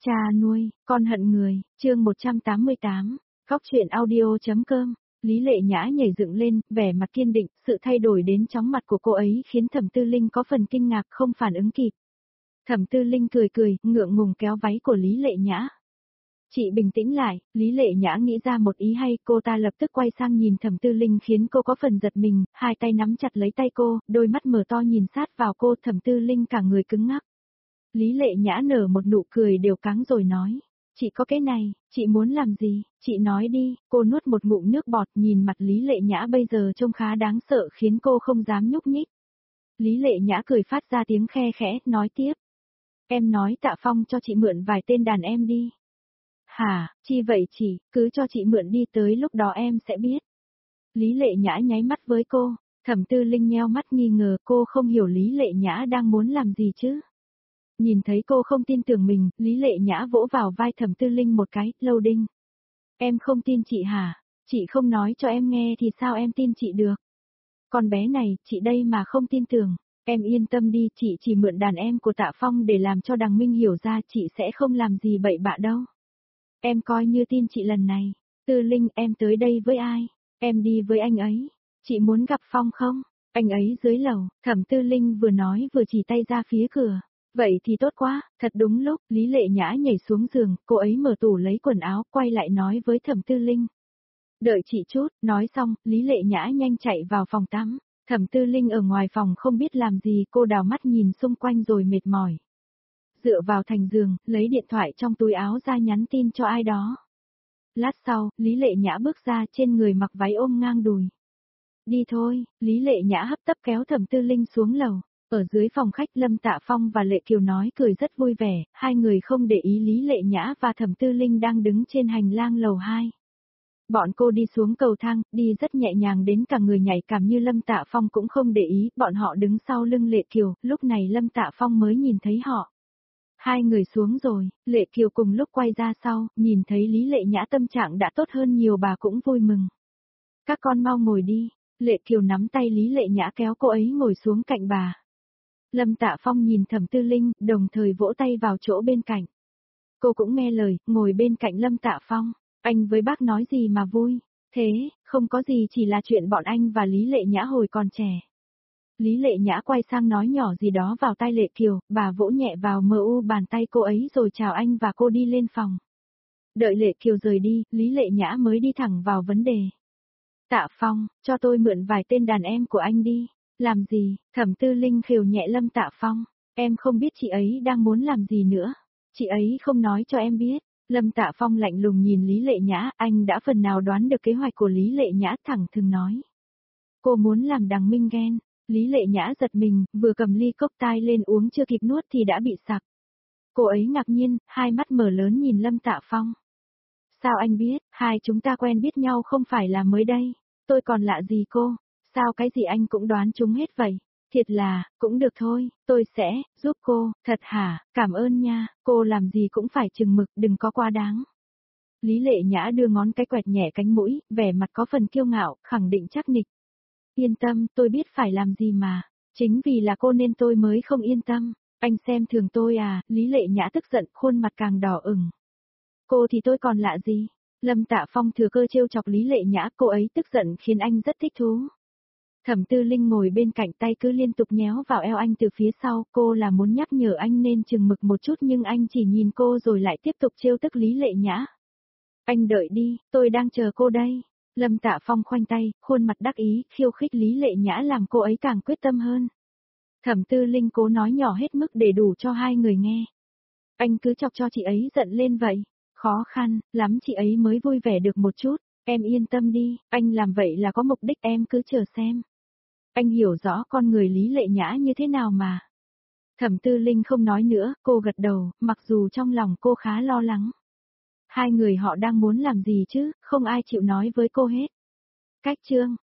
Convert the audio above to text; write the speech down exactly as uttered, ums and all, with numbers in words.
Cha nuôi, con hận người, chương một trăm tám mươi tám, Cóc truyện audio.com. Lý Lệ Nhã nhảy dựng lên, vẻ mặt kiên định, sự thay đổi đến chóng mặt của cô ấy khiến Thẩm Tư Linh có phần kinh ngạc không phản ứng kịp. Thẩm Tư Linh cười cười, ngượng ngùng kéo váy của Lý Lệ Nhã. Chị bình tĩnh lại, Lý Lệ Nhã nghĩ ra một ý hay, cô ta lập tức quay sang nhìn Thẩm Tư Linh khiến cô có phần giật mình, hai tay nắm chặt lấy tay cô, đôi mắt mở to nhìn sát vào cô, Thẩm Tư Linh cả người cứng ngắc. Lý Lệ Nhã nở một nụ cười đều cáng rồi nói, chị có cái này, chị muốn làm gì, chị nói đi, cô nuốt một ngụm nước bọt nhìn mặt Lý Lệ Nhã bây giờ trông khá đáng sợ khiến cô không dám nhúc nhích. Lý Lệ Nhã cười phát ra tiếng khe khẽ, nói tiếp. Em nói Tạ Phong cho chị mượn vài tên đàn em đi. Hả, chi vậy chị, cứ cho chị mượn đi tới lúc đó em sẽ biết. Lý Lệ Nhã nháy mắt với cô, Thẩm Tư Linh nheo mắt nghi ngờ cô không hiểu Lý Lệ Nhã đang muốn làm gì chứ. Nhìn thấy cô không tin tưởng mình, Lý Lệ Nhã vỗ vào vai Thẩm Tư Linh một cái, lâu đinh. Em không tin chị hả? Chị không nói cho em nghe thì sao em tin chị được? Con bé này, chị đây mà không tin tưởng. Em yên tâm đi, chị chỉ mượn đàn em của Tạ Phong để làm cho Đằng Minh hiểu ra chị sẽ không làm gì bậy bạ đâu. Em coi như tin chị lần này. Tư Linh, em tới đây với ai? Em đi với anh ấy. Chị muốn gặp Phong không? Anh ấy dưới lầu, Thẩm Tư Linh vừa nói vừa chỉ tay ra phía cửa. Vậy thì tốt quá, thật đúng lúc, Lý Lệ Nhã nhảy xuống giường, cô ấy mở tủ lấy quần áo, quay lại nói với Thẩm Tư Linh. Đợi chị chút, nói xong, Lý Lệ Nhã nhanh chạy vào phòng tắm. Thẩm Tư Linh ở ngoài phòng không biết làm gì, cô đào mắt nhìn xung quanh rồi mệt mỏi. Dựa vào thành giường, lấy điện thoại trong túi áo ra nhắn tin cho ai đó. Lát sau, Lý Lệ Nhã bước ra, trên người mặc váy ôm ngang đùi. Đi thôi, Lý Lệ Nhã hấp tấp kéo Thẩm Tư Linh xuống lầu. Ở dưới phòng khách Lâm Tạ Phong và Lệ Kiều nói cười rất vui vẻ, hai người không để ý Lý Lệ Nhã và Thẩm Tư Linh đang đứng trên hành lang lầu hai. Bọn cô đi xuống cầu thang, đi rất nhẹ nhàng đến cả người nhảy cảm như Lâm Tạ Phong cũng không để ý, bọn họ đứng sau lưng Lệ Kiều, lúc này Lâm Tạ Phong mới nhìn thấy họ. Hai người xuống rồi, Lệ Kiều cùng lúc quay ra sau, nhìn thấy Lý Lệ Nhã tâm trạng đã tốt hơn nhiều bà cũng vui mừng. Các con mau ngồi đi, Lệ Kiều nắm tay Lý Lệ Nhã kéo cô ấy ngồi xuống cạnh bà. Lâm Tạ Phong nhìn Thẩm Tư Linh, đồng thời vỗ tay vào chỗ bên cạnh. Cô cũng nghe lời, ngồi bên cạnh Lâm Tạ Phong. Anh với bác nói gì mà vui? Thế, không có gì, chỉ là chuyện bọn anh và Lý Lệ Nhã hồi còn trẻ. Lý Lệ Nhã quay sang nói nhỏ gì đó vào tai Lệ Kiều, bà vỗ nhẹ vào mờ u bàn tay cô ấy rồi chào anh và cô đi lên phòng. Đợi Lệ Kiều rời đi, Lý Lệ Nhã mới đi thẳng vào vấn đề. Tạ Phong, cho tôi mượn vài tên đàn em của anh đi. Làm gì? Thẩm Tư Linh khều nhẹ Lâm Tạ Phong. Em không biết chị ấy đang muốn làm gì nữa. Chị ấy không nói cho em biết. Lâm Tạ Phong lạnh lùng nhìn Lý Lệ Nhã, anh đã phần nào đoán được kế hoạch của Lý Lệ Nhã, thẳng thừng nói. Cô muốn làm Đằng Minh ghen. Lý Lệ Nhã giật mình, vừa cầm ly cốc tai lên uống chưa kịp nuốt thì đã bị sặc. Cô ấy ngạc nhiên, hai mắt mở lớn nhìn Lâm Tạ Phong. Sao anh biết, hai chúng ta quen biết nhau không phải là mới đây. Tôi còn lạ gì cô? Sao cái gì anh cũng đoán chúng hết vậy? Thiệt là, cũng được thôi, tôi sẽ giúp cô, thật hả, cảm ơn nha, cô làm gì cũng phải chừng mực, đừng có quá đáng. Lý Lệ Nhã đưa ngón cái quẹt nhẹ cánh mũi, vẻ mặt có phần kiêu ngạo, khẳng định chắc nịch. Yên tâm, tôi biết phải làm gì mà, chính vì là cô nên tôi mới không yên tâm, anh xem thường tôi à, Lý Lệ Nhã tức giận, khuôn mặt càng đỏ ửng. Cô thì tôi còn lạ gì? Lâm Tạ Phong thừa cơ trêu chọc Lý Lệ Nhã, cô ấy tức giận khiến anh rất thích thú. Thẩm Tư Linh ngồi bên cạnh tay cứ liên tục nhéo vào eo anh từ phía sau, cô là muốn nhắc nhở anh nên chừng mực một chút nhưng anh chỉ nhìn cô rồi lại tiếp tục trêu tức Lý Lệ Nhã. Anh đợi đi, tôi đang chờ cô đây. Lâm Tạ Phong khoanh tay, khuôn mặt đắc ý, khiêu khích Lý Lệ Nhã làm cô ấy càng quyết tâm hơn. Thẩm Tư Linh cố nói nhỏ hết mức để đủ cho hai người nghe. Anh cứ chọc cho chị ấy giận lên vậy. Khó khăn, lắm chị ấy mới vui vẻ được một chút. Em yên tâm đi, anh làm vậy là có mục đích, em cứ chờ xem. Anh hiểu rõ con người Lý Lệ Nhã như thế nào mà. Thẩm Tư Linh không nói nữa, cô gật đầu, mặc dù trong lòng cô khá lo lắng. Hai người họ đang muốn làm gì chứ, không ai chịu nói với cô hết. Cách chương.